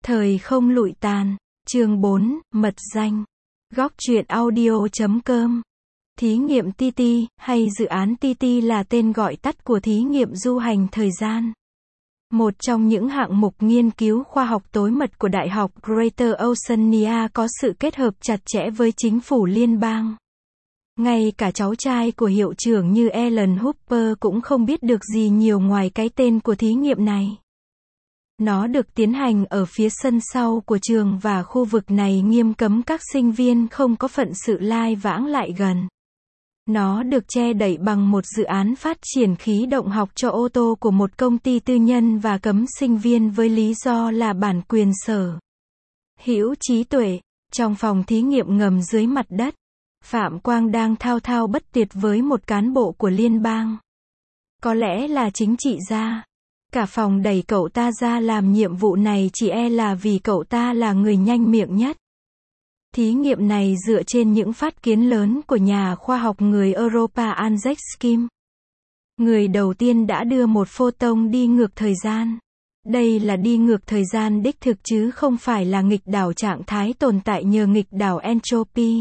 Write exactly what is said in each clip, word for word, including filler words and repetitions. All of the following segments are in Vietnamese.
Thời không lụi tàn, chương bốn, mật danh. Góc truyện audio chấm com. Thí nghiệm tê tê, hay dự án tê tê là tên gọi tắt của thí nghiệm du hành thời gian. Một trong những hạng mục nghiên cứu khoa học tối mật của Đại học Greater Oceania có sự kết hợp chặt chẽ với chính phủ liên bang. Ngay cả cháu trai của hiệu trưởng như Alan Hooper cũng không biết được gì nhiều ngoài cái tên của thí nghiệm này. Nó được tiến hành ở phía sân sau của trường và khu vực này nghiêm cấm các sinh viên không có phận sự lai vãng lại gần. Nó được che đậy bằng một dự án phát triển khí động học cho ô tô của một công ty tư nhân và cấm sinh viên với lý do là bản quyền sở hữu trí tuệ. Trong phòng thí nghiệm ngầm dưới mặt đất, Phạm Quang đang thao thao bất tuyệt với một cán bộ của liên bang. Có lẽ là chính trị gia. Cả phòng đẩy cậu ta ra làm nhiệm vụ này chỉ e là vì cậu ta là người nhanh miệng nhất. Thí nghiệm này dựa trên những phát kiến lớn của nhà khoa học người Europa Andrzej Skim. Người đầu tiên đã đưa một photon đi ngược thời gian. Đây là đi ngược thời gian đích thực chứ không phải là nghịch đảo trạng thái tồn tại nhờ nghịch đảo entropy.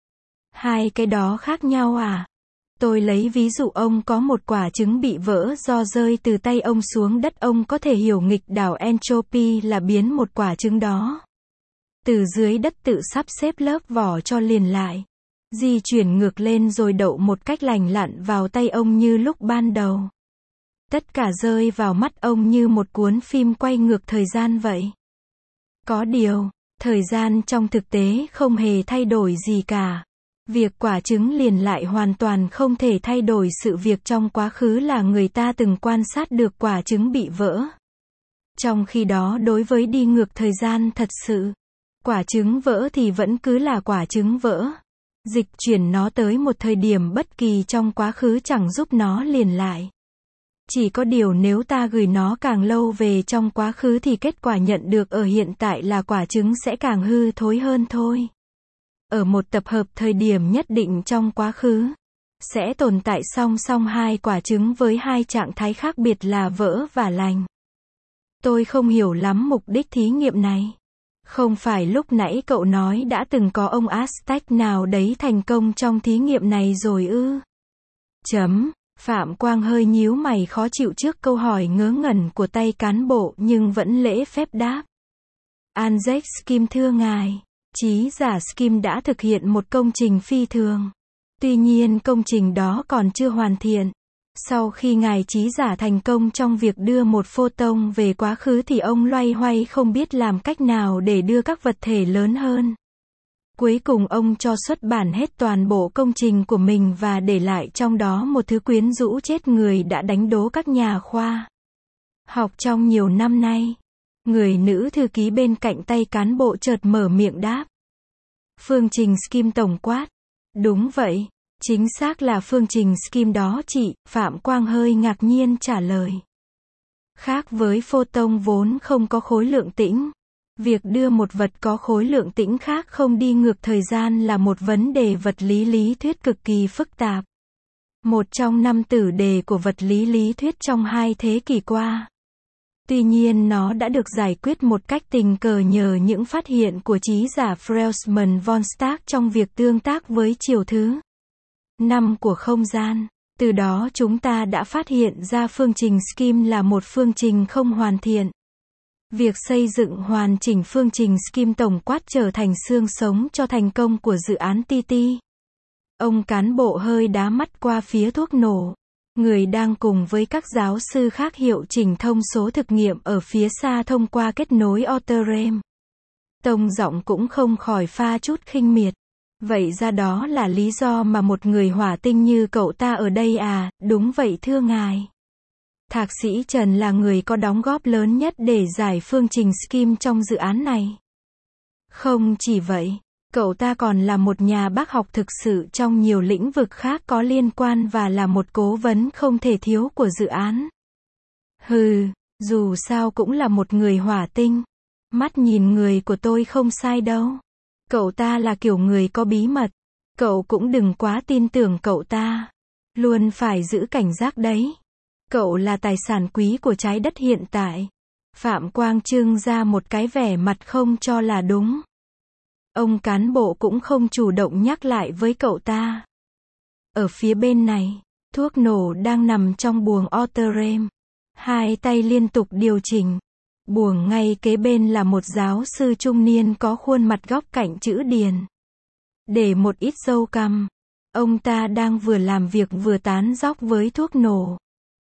Hai cái đó khác nhau à? Tôi lấy ví dụ ông có một quả trứng bị vỡ do rơi từ tay ông xuống đất, ông có thể hiểu nghịch đảo entropy là biến một quả trứng đó từ dưới đất tự sắp xếp lớp vỏ cho liền lại, di chuyển ngược lên rồi đậu một cách lành lặn vào tay ông như lúc ban đầu. Tất cả rơi vào mắt ông như một cuốn phim quay ngược thời gian vậy. Có điều, thời gian trong thực tế không hề thay đổi gì cả. Việc quả trứng liền lại hoàn toàn không thể thay đổi sự việc trong quá khứ là người ta từng quan sát được quả trứng bị vỡ. Trong khi đó đối với đi ngược thời gian thật sự, quả trứng vỡ thì vẫn cứ là quả trứng vỡ. Dịch chuyển nó tới một thời điểm bất kỳ trong quá khứ chẳng giúp nó liền lại. Chỉ có điều nếu ta gửi nó càng lâu về trong quá khứ thì kết quả nhận được ở hiện tại là quả trứng sẽ càng hư thối hơn thôi. Ở một tập hợp thời điểm nhất định trong quá khứ, sẽ tồn tại song song hai quả trứng với hai trạng thái khác biệt là vỡ và lành. Tôi không hiểu lắm mục đích thí nghiệm này. Không phải lúc nãy cậu nói đã từng có ông Aztec nào đấy thành công trong thí nghiệm này rồi ư? Chấm. Phạm Quang hơi nhíu mày khó chịu trước câu hỏi ngớ ngẩn của tay cán bộ nhưng vẫn lễ phép đáp. Andrzej Skim thưa ngài. Trí giả Skim đã thực hiện một công trình phi thường. Tuy nhiên công trình đó còn chưa hoàn thiện. Sau khi ngài trí giả thành công trong việc đưa một photon về quá khứ thì ông loay hoay không biết làm cách nào để đưa các vật thể lớn hơn. Cuối cùng ông cho xuất bản hết toàn bộ công trình của mình và để lại trong đó một thứ quyến rũ chết người đã đánh đố các nhà khoa học trong nhiều năm nay. Người nữ thư ký bên cạnh tay cán bộ chợt mở miệng đáp. Phương trình Skim tổng quát. Đúng vậy, chính xác là phương trình Skim đó chị, Phạm Quang hơi ngạc nhiên trả lời. Khác với photon vốn không có khối lượng tĩnh, việc đưa một vật có khối lượng tĩnh khác không đi ngược thời gian là một vấn đề vật lý lý thuyết cực kỳ phức tạp. Một trong năm tử đề của vật lý lý thuyết trong hai thế kỷ qua. Tuy nhiên nó đã được giải quyết một cách tình cờ nhờ những phát hiện của trí giả Felsman von Stark trong việc tương tác với chiều thứ năm của không gian. Từ đó chúng ta đã phát hiện ra phương trình Skim là một phương trình không hoàn thiện. Việc xây dựng hoàn chỉnh phương trình Skim tổng quát trở thành xương sống cho thành công của dự án tê tê. Ông cán bộ hơi đá mắt qua phía thuốc nổ. Người đang cùng với các giáo sư khác hiệu chỉnh thông số thực nghiệm ở phía xa thông qua kết nối Autorem. Tông giọng cũng không khỏi pha chút khinh miệt. Vậy ra đó là lý do mà một người hỏa tinh như cậu ta ở đây à? Đúng vậy thưa ngài. Thạc sĩ Trần là người có đóng góp lớn nhất để giải phương trình Skim trong dự án này. Không chỉ vậy, cậu ta còn là một nhà bác học thực sự trong nhiều lĩnh vực khác có liên quan và là một cố vấn không thể thiếu của dự án. Hừ, dù sao cũng là một người hỏa tinh. Mắt nhìn người của tôi không sai đâu. Cậu ta là kiểu người có bí mật. Cậu cũng đừng quá tin tưởng cậu ta. Luôn phải giữ cảnh giác đấy. Cậu là tài sản quý của trái đất hiện tại. Phạm Quang trưng ra một cái vẻ mặt không cho là đúng. Ông cán bộ cũng không chủ động nhắc lại với cậu ta. Ở phía bên này, thuốc nổ đang nằm trong buồng Oterem. Hai tay liên tục điều chỉnh. Buồng ngay kế bên là một giáo sư trung niên có khuôn mặt góc cạnh chữ điền. Để một ít râu cằm. Ông ta đang vừa làm việc vừa tán dóc với thuốc nổ.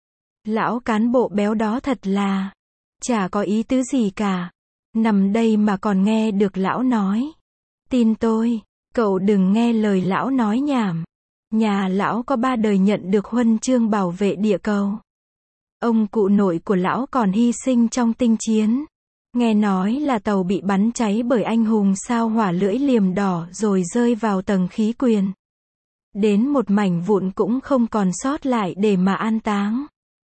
Lão cán bộ béo đó thật là chả có ý tứ gì cả. Nằm đây mà còn nghe được lão nói. Tin tôi, cậu đừng nghe lời lão nói nhảm. Nhà lão có ba đời nhận được huân chương bảo vệ địa cầu. Ông cụ nội của lão còn hy sinh trong tinh chiến. Nghe nói là tàu bị bắn cháy bởi anh hùng sao hỏa lưỡi liềm đỏ rồi rơi vào tầng khí quyển. Đến một mảnh vụn cũng không còn sót lại để mà an táng.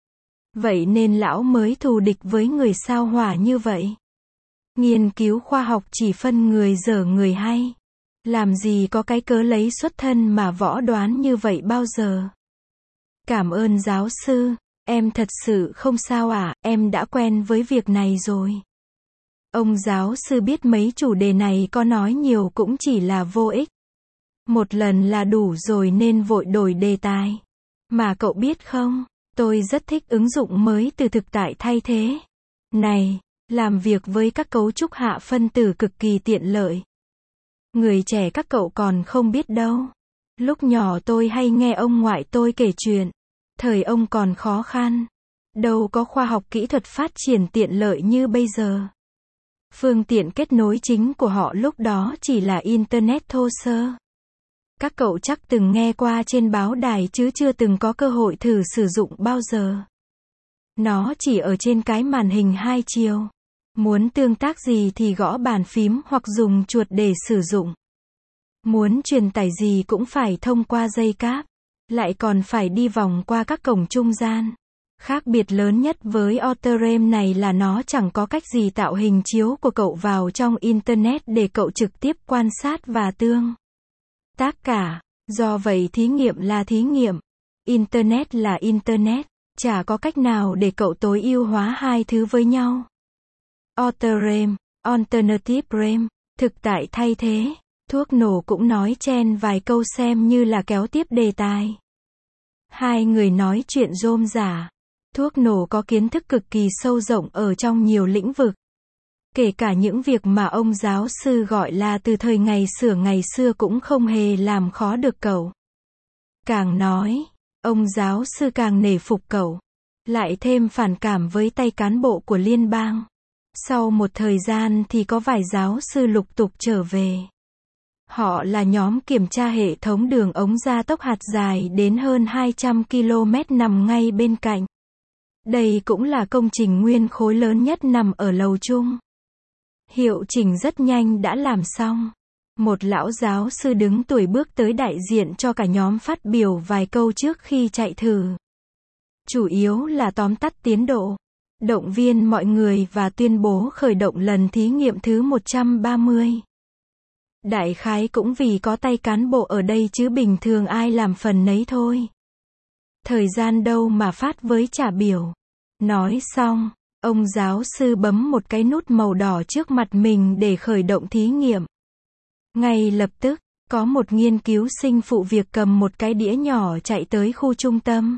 Vậy nên lão mới thù địch với người sao hỏa như vậy. Nghiên cứu khoa học chỉ phân người dở người hay. Làm gì có cái cớ lấy xuất thân mà võ đoán như vậy bao giờ. Cảm ơn giáo sư, em thật sự không sao à, em đã quen với việc này rồi. Ông giáo sư biết mấy chủ đề này có nói nhiều cũng chỉ là vô ích. Một lần là đủ rồi nên vội đổi đề tài. Mà cậu biết không, tôi rất thích ứng dụng mới từ thực tại thay thế. Này, làm việc với các cấu trúc hạ phân tử cực kỳ tiện lợi. Người trẻ các cậu còn không biết đâu. Lúc nhỏ tôi hay nghe ông ngoại tôi kể chuyện. Thời ông còn khó khăn. Đâu có khoa học kỹ thuật phát triển tiện lợi như bây giờ. Phương tiện kết nối chính của họ lúc đó chỉ là Internet thô sơ. Các cậu chắc từng nghe qua trên báo đài chứ chưa từng có cơ hội thử sử dụng bao giờ. Nó chỉ ở trên cái màn hình hai chiều. Muốn tương tác gì thì gõ bàn phím hoặc dùng chuột để sử dụng. Muốn truyền tải gì cũng phải thông qua dây cáp. Lại còn phải đi vòng qua các cổng trung gian. Khác biệt lớn nhất với Oterem này là nó chẳng có cách gì tạo hình chiếu của cậu vào trong Internet để cậu trực tiếp quan sát và tương tác cả. Do vậy thí nghiệm là thí nghiệm. Internet là Internet. Chả có cách nào để cậu tối ưu hóa hai thứ với nhau. Oterem, Alternative Rem, thực tại thay thế. Thuốc nổ cũng nói chen vài câu xem như là kéo tiếp đề tài. Hai người nói chuyện rôm rả. Thuốc nổ có kiến thức cực kỳ sâu rộng ở trong nhiều lĩnh vực. Kể cả những việc mà ông giáo sư gọi là từ thời ngày xưa ngày xưa cũng không hề làm khó được cậu. Càng nói, ông giáo sư càng nể phục cậu. Lại thêm phản cảm với tay cán bộ của liên bang. Sau một thời gian thì có vài giáo sư lục tục trở về. Họ là nhóm kiểm tra hệ thống đường ống gia tốc hạt dài đến hơn hai trăm ki lô mét nằm ngay bên cạnh. Đây cũng là công trình nguyên khối lớn nhất nằm ở lầu chung. Hiệu chỉnh rất nhanh đã làm xong. Một lão giáo sư đứng tuổi bước tới đại diện cho cả nhóm phát biểu vài câu trước khi chạy thử. Chủ yếu là tóm tắt tiến độ, động viên mọi người và tuyên bố khởi động lần thí nghiệm thứ một trăm ba mươi. Đại khái cũng vì có tay cán bộ ở đây chứ bình thường ai làm phần nấy thôi. Thời gian đâu mà phát với trả biểu. Nói xong, ông giáo sư bấm một cái nút màu đỏ trước mặt mình để khởi động thí nghiệm. Ngay lập tức, có một nghiên cứu sinh phụ việc cầm một cái đĩa nhỏ chạy tới khu trung tâm.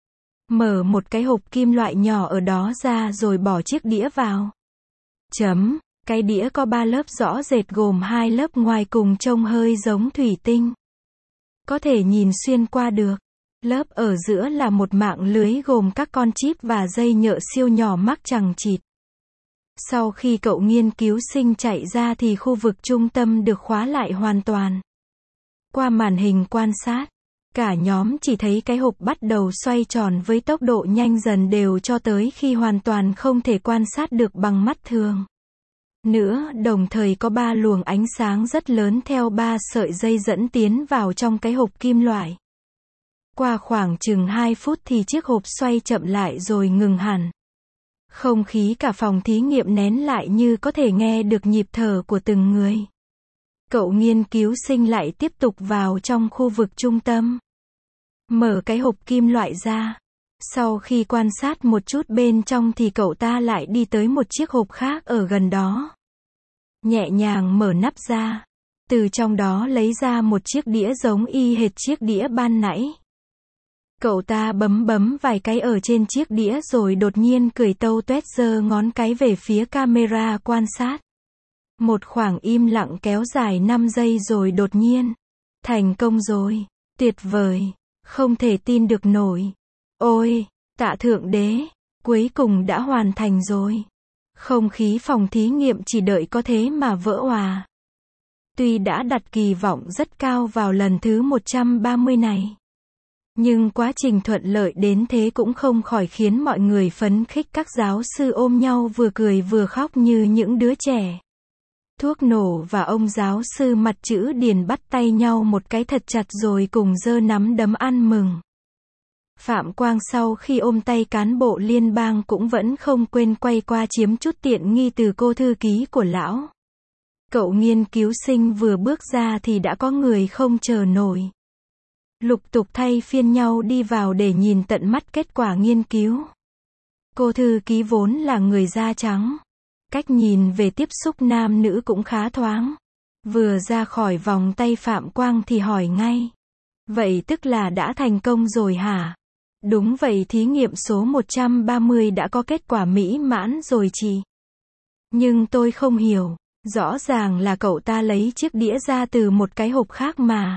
Mở một cái hộp kim loại nhỏ ở đó ra rồi bỏ chiếc đĩa vào. Chấm, cái đĩa có ba lớp rõ rệt gồm hai lớp ngoài cùng trông hơi giống thủy tinh. Có thể nhìn xuyên qua được. Lớp ở giữa là một mạng lưới gồm các con chip và dây nhợ siêu nhỏ mắc chằng chịt. Sau khi cậu nghiên cứu sinh chạy ra thì khu vực trung tâm được khóa lại hoàn toàn. Qua màn hình quan sát, cả nhóm chỉ thấy cái hộp bắt đầu xoay tròn với tốc độ nhanh dần đều cho tới khi hoàn toàn không thể quan sát được bằng mắt thường. Nữa, đồng thời có ba luồng ánh sáng rất lớn theo ba sợi dây dẫn tiến vào trong cái hộp kim loại. Qua khoảng chừng hai phút thì chiếc hộp xoay chậm lại rồi ngừng hẳn. Không khí cả phòng thí nghiệm nén lại như có thể nghe được nhịp thở của từng người. Cậu nghiên cứu sinh lại tiếp tục vào trong khu vực trung tâm. Mở cái hộp kim loại ra. Sau khi quan sát một chút bên trong thì cậu ta lại đi tới một chiếc hộp khác ở gần đó. Nhẹ nhàng mở nắp ra. Từ trong đó lấy ra một chiếc đĩa giống y hệt chiếc đĩa ban nãy. Cậu ta bấm bấm vài cái ở trên chiếc đĩa rồi đột nhiên cười tâu tuét giơ ngón cái về phía camera quan sát. Một khoảng im lặng kéo dài năm giây rồi đột nhiên. Thành công rồi. Tuyệt vời. Không thể tin được nổi. Ôi, tạ thượng đế. Cuối cùng đã hoàn thành rồi. Không khí phòng thí nghiệm chỉ đợi có thế mà vỡ òa. Tuy đã đặt kỳ vọng rất cao vào lần thứ một trăm ba mươi này. Nhưng quá trình thuận lợi đến thế cũng không khỏi khiến mọi người phấn khích, các giáo sư ôm nhau vừa cười vừa khóc như những đứa trẻ. Thuốc nổ và ông giáo sư mặt chữ điền bắt tay nhau một cái thật chặt rồi cùng giơ nắm đấm ăn mừng. Phạm Quang sau khi ôm tay cán bộ liên bang cũng vẫn không quên quay qua chiếm chút tiện nghi từ cô thư ký của lão. Cậu nghiên cứu sinh vừa bước ra thì đã có người không chờ nổi. Lục tục thay phiên nhau đi vào để nhìn tận mắt kết quả nghiên cứu. Cô thư ký vốn là người da trắng. Cách nhìn về tiếp xúc nam nữ cũng khá thoáng. Vừa ra khỏi vòng tay Phạm Quang thì hỏi ngay. Vậy tức là đã thành công rồi hả? Đúng vậy, thí nghiệm số một trăm ba mươi đã có kết quả mỹ mãn rồi chị. Nhưng tôi không hiểu. Rõ ràng là cậu ta lấy chiếc đĩa ra từ một cái hộp khác mà.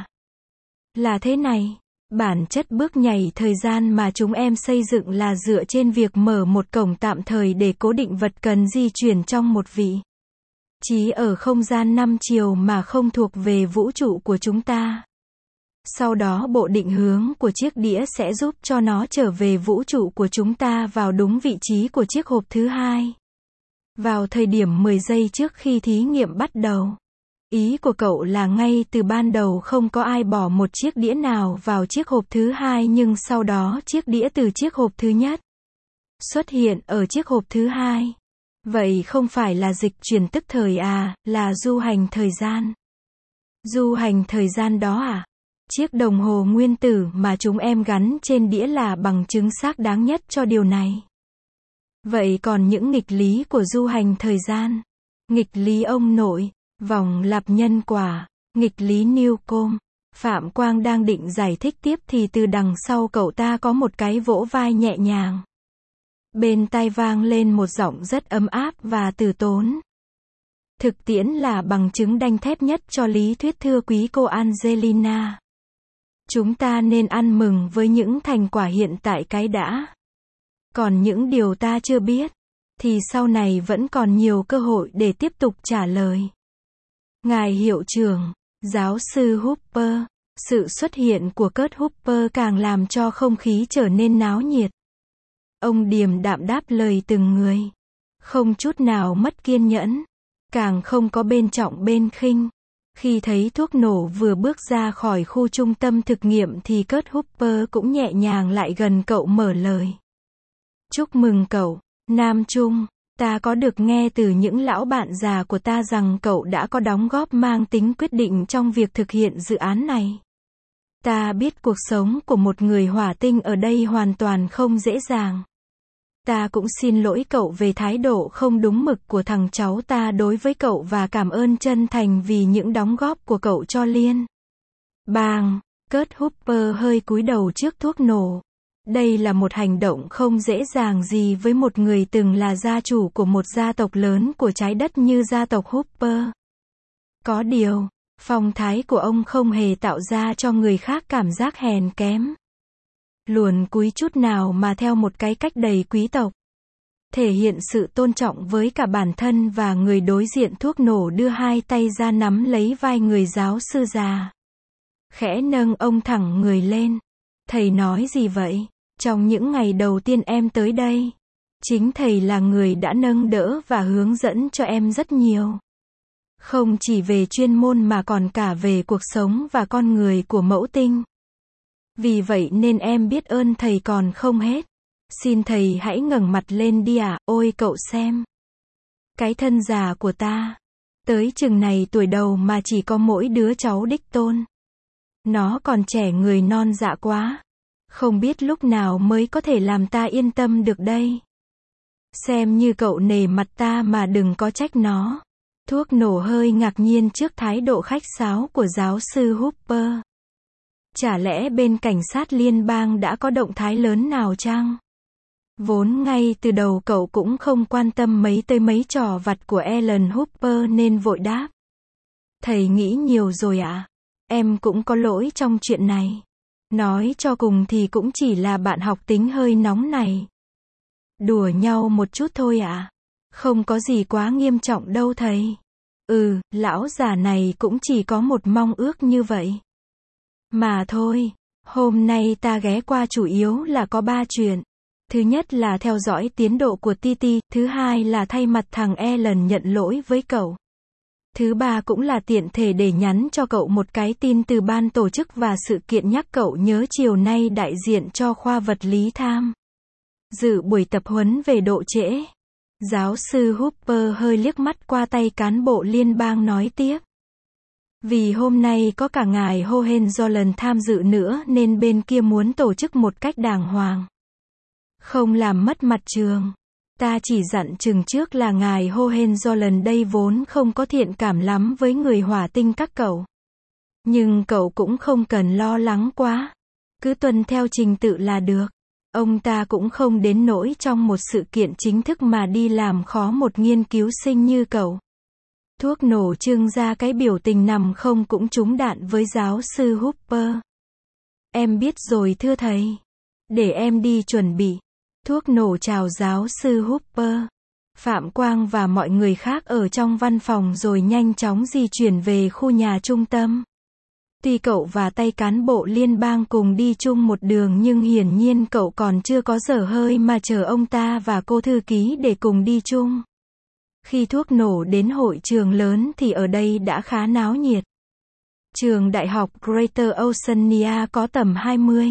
Là thế này. Bản chất bước nhảy thời gian mà chúng em xây dựng là dựa trên việc mở một cổng tạm thời để cố định vật cần di chuyển trong một vị trí ở không gian năm chiều mà không thuộc về vũ trụ của chúng ta. Sau đó bộ định hướng của chiếc đĩa sẽ giúp cho nó trở về vũ trụ của chúng ta vào đúng vị trí của chiếc hộp thứ hai. Vào thời điểm mười giây trước khi thí nghiệm bắt đầu. Ý của cậu là ngay từ ban đầu không có ai bỏ một chiếc đĩa nào vào chiếc hộp thứ hai, nhưng sau đó chiếc đĩa từ chiếc hộp thứ nhất xuất hiện ở chiếc hộp thứ hai. Vậy không phải là dịch chuyển tức thời à, là du hành thời gian. Du hành thời gian đó à? Chiếc đồng hồ nguyên tử mà chúng em gắn trên đĩa là bằng chứng xác đáng nhất cho điều này. Vậy còn những nghịch lý của du hành thời gian? Nghịch lý ông nội, vòng lặp nhân quả, nghịch lý Newcomb. Phạm Quang đang định giải thích tiếp thì từ đằng sau cậu ta có một cái vỗ vai nhẹ nhàng. Bên tai vang lên một giọng rất ấm áp và từ tốn. Thực tiễn là bằng chứng đanh thép nhất cho lý thuyết, thưa quý cô Angelina. Chúng ta nên ăn mừng với những thành quả hiện tại cái đã. Còn những điều ta chưa biết, thì sau này vẫn còn nhiều cơ hội để tiếp tục trả lời. Ngài hiệu trưởng, giáo sư Hooper, sự xuất hiện của Kurt Hooper càng làm cho không khí trở nên náo nhiệt. Ông điềm đạm đáp lời từng người. Không chút nào mất kiên nhẫn. Càng không có bên trọng bên khinh. Khi thấy thuốc nổ vừa bước ra khỏi khu trung tâm thực nghiệm thì Kurt Hooper cũng nhẹ nhàng lại gần cậu mở lời. Chúc mừng cậu, Nam Trung. Ta có được nghe từ những lão bạn già của ta rằng cậu đã có đóng góp mang tính quyết định trong việc thực hiện dự án này. Ta biết cuộc sống của một người hỏa tinh ở đây hoàn toàn không dễ dàng. Ta cũng xin lỗi cậu về thái độ không đúng mực của thằng cháu ta đối với cậu và cảm ơn chân thành vì những đóng góp của cậu cho Liên bang. Kurt Hooper hơi cúi đầu trước thuốc nổ. Đây là một hành động không dễ dàng gì với một người từng là gia chủ của một gia tộc lớn của trái đất như gia tộc Hooper. Có điều, phong thái của ông không hề tạo ra cho người khác cảm giác hèn kém, luồn cúi chút nào, mà theo một cái cách đầy quý tộc. Thể hiện sự tôn trọng với cả bản thân và người đối diện, thuốc nổ đưa hai tay ra nắm lấy vai người giáo sư già. Khẽ nâng ông thẳng người lên. Thầy nói gì vậy? Trong những ngày đầu tiên em tới đây, chính thầy là người đã nâng đỡ và hướng dẫn cho em rất nhiều. Không chỉ về chuyên môn mà còn cả về cuộc sống và con người của mẫu tinh. Vì vậy nên em biết ơn thầy còn không hết. Xin thầy hãy ngẩng mặt lên đi ạ. À. Ôi cậu xem. Cái thân già của ta. Tới chừng này tuổi đầu mà chỉ có mỗi đứa cháu đích tôn. Nó còn trẻ, người non dạ quá. Không biết lúc nào mới có thể làm ta yên tâm được đây. Xem như cậu nể mặt ta mà đừng có trách nó. Thuốc nổ hơi ngạc nhiên trước thái độ khách sáo của giáo sư Hooper. Chả lẽ bên cảnh sát liên bang đã có động thái lớn nào chăng? Vốn ngay từ đầu cậu cũng không quan tâm mấy tới mấy trò vặt của Ellen Hooper nên vội đáp. Thầy nghĩ nhiều rồi ạ. À? Em cũng có lỗi trong chuyện này. Nói cho cùng thì cũng chỉ là bạn học tính hơi nóng này. Đùa nhau một chút thôi ạ. À? Không có gì quá nghiêm trọng đâu thầy. Ừ, lão già này cũng chỉ có một mong ước như vậy. Mà thôi, hôm nay ta ghé qua chủ yếu là có ba chuyện. Thứ nhất là theo dõi tiến độ của Titi, thứ hai là thay mặt thằng Ellen nhận lỗi với cậu. Thứ ba cũng là tiện thể để nhắn cho cậu một cái tin từ ban tổ chức và sự kiện nhắc cậu nhớ chiều nay đại diện cho khoa vật lý tham dự buổi tập huấn về độ trễ. Giáo sư Hooper hơi liếc mắt qua tay cán bộ liên bang nói tiếp. Vì hôm nay có cả ngài Hohenzollern tham dự nữa nên bên kia muốn tổ chức một cách đàng hoàng. Không làm mất mặt trường. Ta chỉ dặn chừng trước là ngài Hohenzollern đây vốn không có thiện cảm lắm với người hỏa tinh các cậu. Nhưng cậu cũng không cần lo lắng quá. Cứ tuân theo trình tự là được. Ông ta cũng không đến nỗi trong một sự kiện chính thức mà đi làm khó một nghiên cứu sinh như cậu. Thuốc nổ trưng ra cái biểu tình nằm không cũng trúng đạn với giáo sư Hooper. Em biết rồi thưa thầy. Để em đi chuẩn bị. Thuốc nổ chào giáo sư Hooper, Phạm Quang và mọi người khác ở trong văn phòng rồi nhanh chóng di chuyển về khu nhà trung tâm. Tuy cậu và tay cán bộ liên bang cùng đi chung một đường nhưng hiển nhiên cậu còn chưa có dở hơi mà chờ ông ta và cô thư ký để cùng đi chung. Khi thuốc nổ đến hội trường lớn thì ở đây đã khá náo nhiệt. Trường đại học Greater Oceania có tầm hai mươi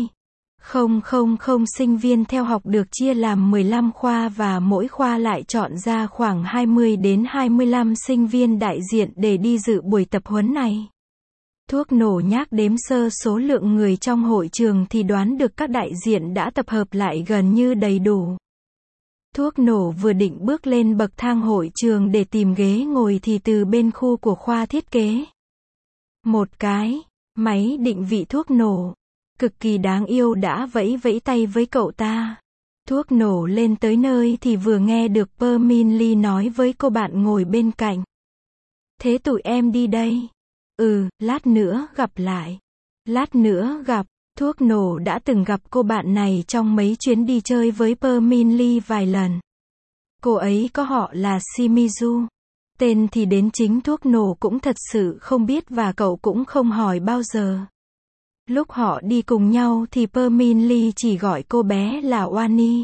nghìn sinh viên theo học được chia làm mười lăm khoa và mỗi khoa lại chọn ra khoảng hai mươi đến hai mươi lăm sinh viên đại diện để đi dự buổi tập huấn này. Thuốc nổ nhắc đếm sơ số lượng người trong hội trường thì đoán được các đại diện đã tập hợp lại gần như đầy đủ. Thuốc nổ vừa định bước lên bậc thang hội trường để tìm ghế ngồi thì từ bên khu của khoa thiết kế. Một cái máy định vị thuốc nổ cực kỳ đáng yêu đã vẫy vẫy tay với cậu ta. Thuốc nổ lên tới nơi thì vừa nghe được Perminley nói với cô bạn ngồi bên cạnh. Thế tụi em đi đây. Ừ, lát nữa gặp lại. Lát nữa gặp. Thuốc nổ đã từng gặp cô bạn này trong mấy chuyến đi chơi với Perminley vài lần. Cô ấy có họ là Shimizu. Tên thì đến chính thuốc nổ cũng thật sự không biết và cậu cũng không hỏi bao giờ. Lúc họ đi cùng nhau thì Perminley chỉ gọi cô bé là Wani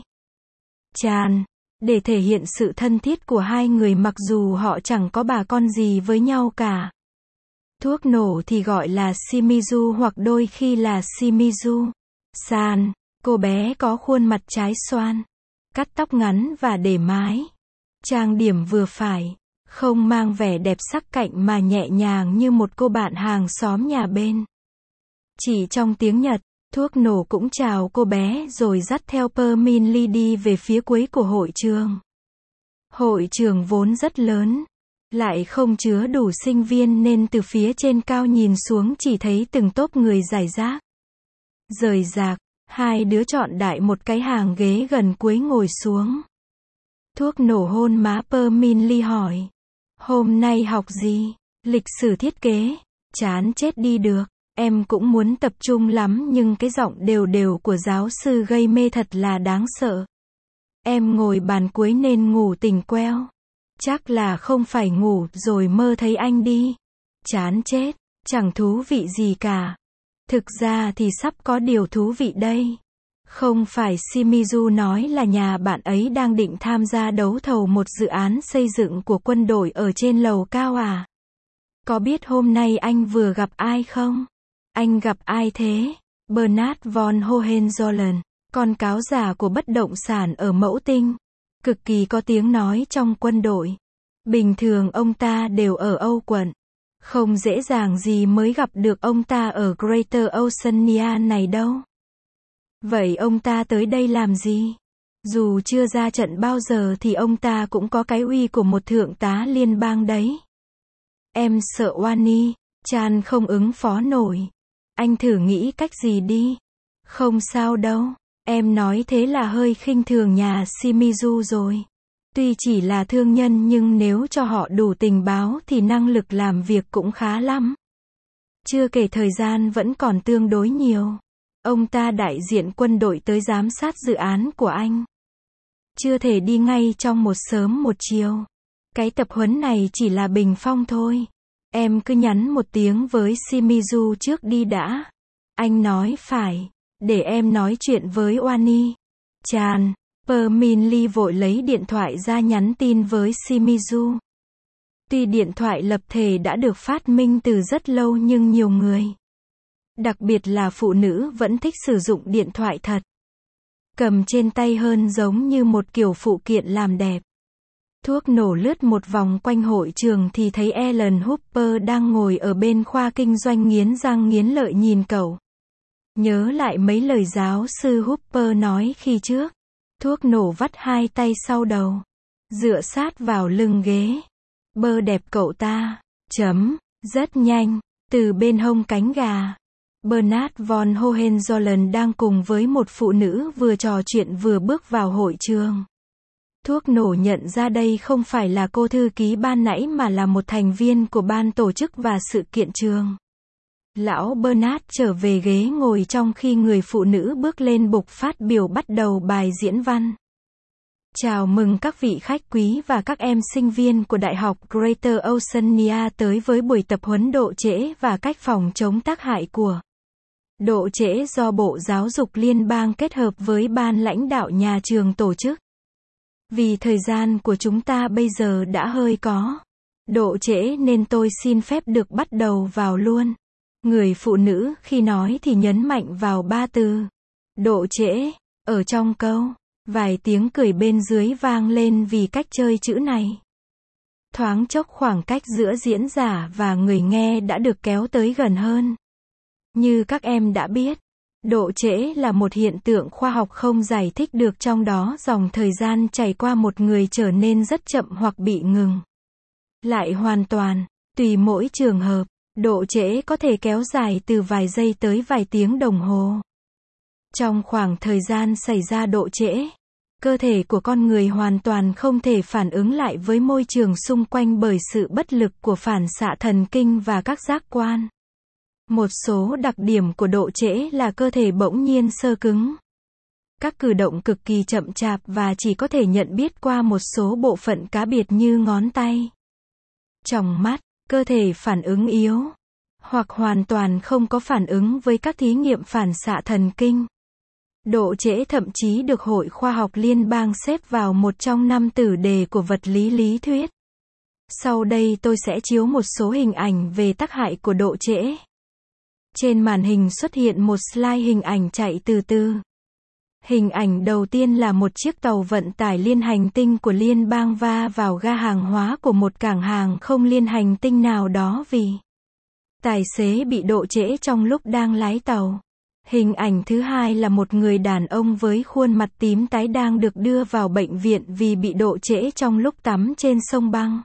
Chan, để thể hiện sự thân thiết của hai người mặc dù họ chẳng có bà con gì với nhau cả. Thuốc nổ thì gọi là Shimizu hoặc đôi khi là Shimizu San. Cô bé có khuôn mặt trái xoan, cắt tóc ngắn và để mái. Trang điểm vừa phải, không mang vẻ đẹp sắc cạnh mà nhẹ nhàng như một cô bạn hàng xóm nhà bên. Chỉ trong tiếng Nhật, thuốc nổ cũng chào cô bé rồi dắt theo Perminley đi về phía cuối của hội trường. Hội trường vốn rất lớn, lại không chứa đủ sinh viên nên từ phía trên cao nhìn xuống chỉ thấy từng tốp người rải rác. Rời rạc, hai đứa chọn đại một cái hàng ghế gần cuối ngồi xuống. Thuốc nổ hôn má Perminley hỏi. Hôm nay học gì? Lịch sử thiết kế. Chán chết đi được. Em cũng muốn tập trung lắm nhưng cái giọng đều đều của giáo sư gây mê thật là đáng sợ. Em ngồi bàn cuối nên ngủ tỉnh queo. Chắc là không phải ngủ rồi mơ thấy anh đi. Chán chết, chẳng thú vị gì cả. Thực ra thì sắp có điều thú vị đây. Không phải Shimizu nói là nhà bạn ấy đang định tham gia đấu thầu một dự án xây dựng của quân đội ở trên lầu cao à? Có biết hôm nay anh vừa gặp ai không? Anh gặp ai thế? Bernard von Hohenzollern, con cáo già của bất động sản ở Mẫu Tinh. Cực kỳ có tiếng nói trong quân đội. Bình thường ông ta đều ở Âu quận. Không dễ dàng gì mới gặp được ông ta ở Greater Oceania này đâu. Vậy ông ta tới đây làm gì? Dù chưa ra trận bao giờ thì ông ta cũng có cái uy của một thượng tá liên bang đấy. Em sợ Oani, Chan không ứng phó nổi. Anh thử nghĩ cách gì đi. Không sao đâu, em nói thế là hơi khinh thường nhà Shimizu rồi. Tuy chỉ là thương nhân nhưng nếu cho họ đủ tình báo thì năng lực làm việc cũng khá lắm. Chưa kể thời gian vẫn còn tương đối nhiều. Ông ta đại diện quân đội tới giám sát dự án của anh. Chưa thể đi ngay trong một sớm một chiều. Cái tập huấn này chỉ là bình phong thôi. Em cứ nhắn một tiếng với Shimizu trước đi đã. Anh nói phải. Để em nói chuyện với Oani. Chan. Permin Lee vội lấy điện thoại ra nhắn tin với Shimizu. Tuy điện thoại lập thể đã được phát minh từ rất lâu nhưng nhiều người, đặc biệt là phụ nữ vẫn thích sử dụng điện thoại thật. Cầm trên tay hơn giống như một kiểu phụ kiện làm đẹp. Thuốc nổ lướt một vòng quanh hội trường thì thấy Alan Hooper đang ngồi ở bên khoa kinh doanh nghiến răng nghiến lợi nhìn cậu. Nhớ lại mấy lời giáo sư Hooper nói khi trước. Thuốc nổ vắt hai tay sau đầu, dựa sát vào lưng ghế. Bơ đẹp cậu ta. Chấm. Rất nhanh. Từ bên hông cánh gà, Bernard von Hohenzollern đang cùng với một phụ nữ vừa trò chuyện vừa bước vào hội trường. Thuốc nổ nhận ra đây không phải là cô thư ký ban nãy mà là một thành viên của ban tổ chức và sự kiện trường. Lão Bernard trở về ghế ngồi trong khi người phụ nữ bước lên bục phát biểu bắt đầu bài diễn văn. Chào mừng các vị khách quý và các em sinh viên của Đại học Greater Oceania tới với buổi tập huấn độ trễ và cách phòng chống tác hại của độ trễ do Bộ Giáo dục Liên bang kết hợp với ban lãnh đạo nhà trường tổ chức. Vì thời gian của chúng ta bây giờ đã hơi có độ trễ nên tôi xin phép được bắt đầu vào luôn. Người phụ nữ khi nói thì nhấn mạnh vào ba từ độ trễ ở trong câu. Vài tiếng cười bên dưới vang lên vì cách chơi chữ này. Thoáng chốc khoảng cách giữa diễn giả và người nghe đã được kéo tới gần hơn. Như các em đã biết, độ trễ là một hiện tượng khoa học không giải thích được, trong đó dòng thời gian chảy qua một người trở nên rất chậm hoặc bị ngừng lại hoàn toàn. Tùy mỗi trường hợp, độ trễ có thể kéo dài từ vài giây tới vài tiếng đồng hồ. Trong khoảng thời gian xảy ra độ trễ, cơ thể của con người hoàn toàn không thể phản ứng lại với môi trường xung quanh bởi sự bất lực của phản xạ thần kinh và các giác quan. Một số đặc điểm của độ trễ là cơ thể bỗng nhiên xơ cứng. Các cử động cực kỳ chậm chạp và chỉ có thể nhận biết qua một số bộ phận cá biệt như ngón tay, tròng mắt, cơ thể phản ứng yếu, hoặc hoàn toàn không có phản ứng với các thí nghiệm phản xạ thần kinh. Độ trễ thậm chí được Hội Khoa học Liên bang xếp vào một trong năm tử đề của vật lý lý thuyết. Sau đây tôi sẽ chiếu một số hình ảnh về tác hại của độ trễ. Trên màn hình xuất hiện một slide hình ảnh chạy từ từ. Hình ảnh đầu tiên là một chiếc tàu vận tải liên hành tinh của liên bang va vào ga hàng hóa của một cảng hàng không liên hành tinh nào đó vì tài xế bị độ trễ trong lúc đang lái tàu. Hình ảnh thứ hai là một người đàn ông với khuôn mặt tím tái đang được đưa vào bệnh viện vì bị độ trễ trong lúc tắm trên sông băng.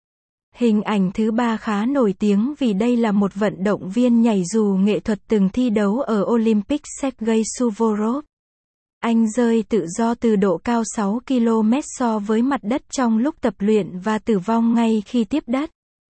Hình ảnh thứ ba khá nổi tiếng vì đây là một vận động viên nhảy dù nghệ thuật từng thi đấu ở Olympic, Sergei Suvorov. Anh rơi tự do từ độ cao sáu ki lô mét so với mặt đất trong lúc tập luyện và tử vong ngay khi tiếp đất.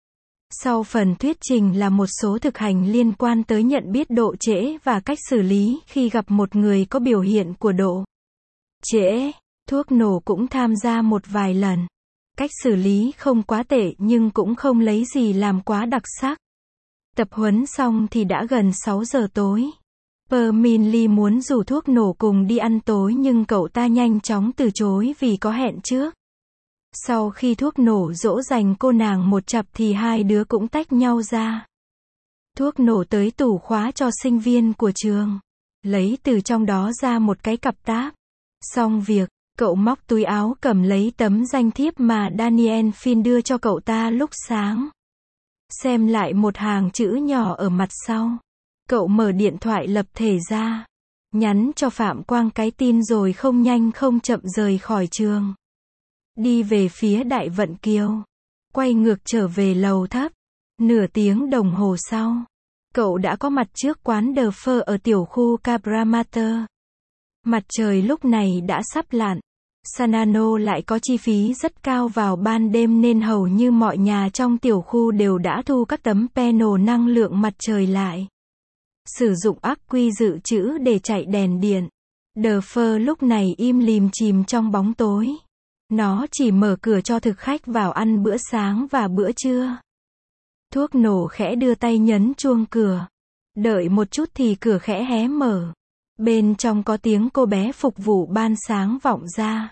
Sau phần thuyết trình là một số thực hành liên quan tới nhận biết độ trễ và cách xử lý khi gặp một người có biểu hiện của độ trễ. Thuốc nổ cũng tham gia một vài lần. Cách xử lý không quá tệ nhưng cũng không lấy gì làm quá đặc sắc. Tập huấn xong thì đã gần sáu giờ tối. Permin Lee muốn rủ thuốc nổ cùng đi ăn tối nhưng cậu ta nhanh chóng từ chối vì có hẹn trước. Sau khi thuốc nổ dỗ dành cô nàng một chặp thì hai đứa cũng tách nhau ra. Thuốc nổ tới tủ khóa cho sinh viên của trường, lấy từ trong đó ra một cái cặp táp. Xong việc, cậu móc túi áo cầm lấy tấm danh thiếp mà Daniel Finn đưa cho cậu ta lúc sáng. Xem lại một hàng chữ nhỏ ở mặt sau. Cậu mở điện thoại lập thể ra. nhắn cho Phạm Quang cái tin rồi không nhanh không chậm rời khỏi trường. Đi về phía Đại Vận Kiều. Quay ngược trở về lầu thấp. Nửa tiếng đồng hồ sau, cậu đã có mặt trước quán The Phơ ở tiểu khu Cabramatta. Mặt trời lúc này đã sắp lặn. Sanano lại có chi phí rất cao vào ban đêm nên hầu như mọi nhà trong tiểu khu đều đã thu các tấm panel năng lượng mặt trời lại. Sử dụng ắc quy dự trữ để chạy đèn điện. The Phơ lúc này im lìm chìm trong bóng tối. Nó chỉ mở cửa cho thực khách vào ăn bữa sáng và bữa trưa. Thuốc nổ khẽ đưa tay nhấn chuông cửa. Đợi một chút thì cửa khẽ hé mở. Bên trong có tiếng cô bé phục vụ ban sáng vọng ra.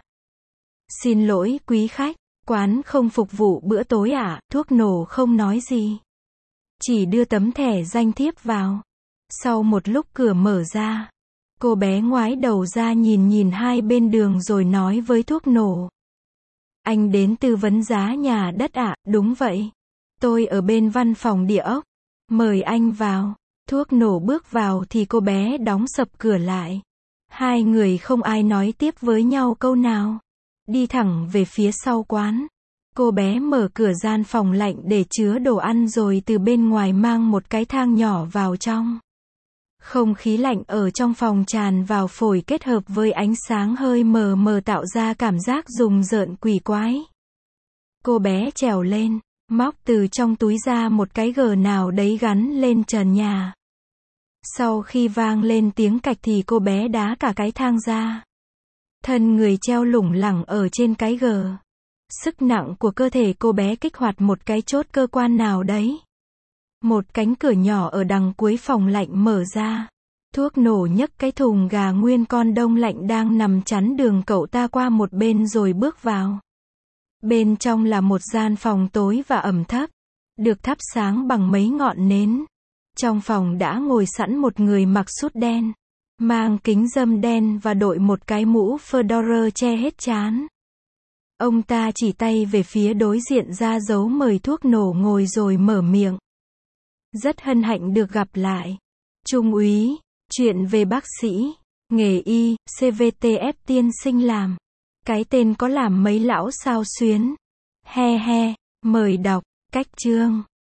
Xin lỗi quý khách, quán không phục vụ bữa tối ạ, à? Thuốc nổ không nói gì. Chỉ đưa tấm thẻ danh thiếp vào. Sau một lúc cửa mở ra. Cô bé ngoái đầu ra nhìn nhìn hai bên đường rồi nói với thuốc nổ. Anh đến tư vấn giá nhà đất ạ, à? Đúng vậy. Tôi ở bên văn phòng địa ốc. Mời anh vào. Thuốc nổ bước vào thì cô bé đóng sập cửa lại. Hai người không ai nói tiếp với nhau câu nào. Đi thẳng về phía sau quán. Cô bé mở cửa gian phòng lạnh để chứa đồ ăn rồi từ bên ngoài mang một cái thang nhỏ vào trong. Không khí lạnh ở trong phòng tràn vào phổi kết hợp với ánh sáng hơi mờ mờ tạo ra cảm giác rùng rợn quỷ quái. Cô bé trèo lên, móc từ trong túi ra một cái gờ nào đấy gắn lên trần nhà. Sau khi vang lên tiếng cạch thì cô bé đá cả cái thang ra. Thân người treo lủng lẳng ở trên cái gờ. Sức nặng của cơ thể cô bé kích hoạt một cái chốt cơ quan nào đấy. Một cánh cửa nhỏ ở đằng cuối phòng lạnh mở ra. Thuốc nổ nhấc cái thùng gà nguyên con đông lạnh đang nằm chắn đường cậu ta qua một bên rồi bước vào. Bên trong là một gian phòng tối và ẩm thấp, được thắp sáng bằng mấy ngọn nến. Trong phòng đã ngồi sẵn một người mặc sút đen, mang kính râm đen và đội một cái mũ fedora che hết trán. Ông ta chỉ tay về phía đối diện ra dấu mời thuốc nổ ngồi rồi mở miệng. Rất hân hạnh được gặp lại. Trung úy, chuyện về bác sĩ, nghề y, xê vê tê ép tiên sinh làm. Cái tên có làm mấy lão sao xuyến. He he, mời đọc, cách chương.